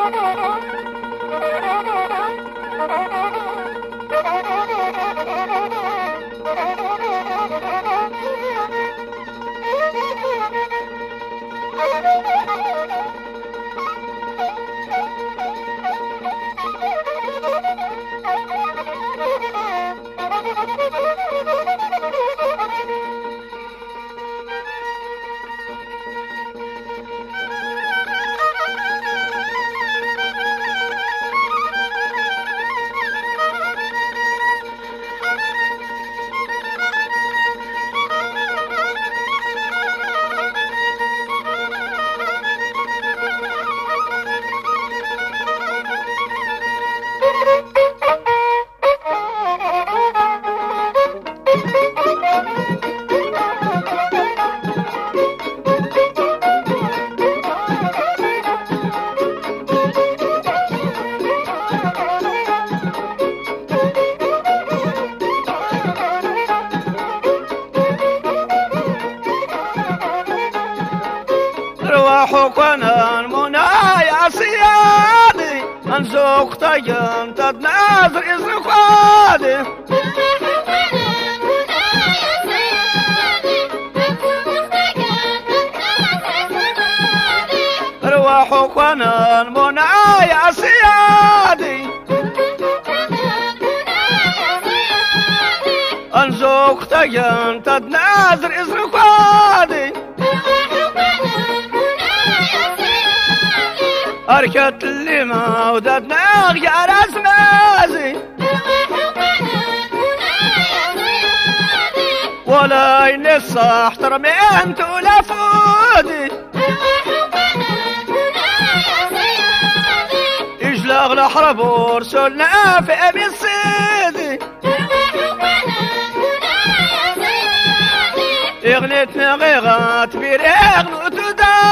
روحكنا المنايا سيادي انزوق تجن تدنازر ازرقادي روحكنا المنايا سيادي انزوق تجن تدنازر ازرقادي أركت اللي ما وددنا غير أزمازي ولا ينصح ترمينت ولا فودي يجلغ الحرب ورسولنا في أبي السيدي اغنيتنا غيغات بريغ وتدا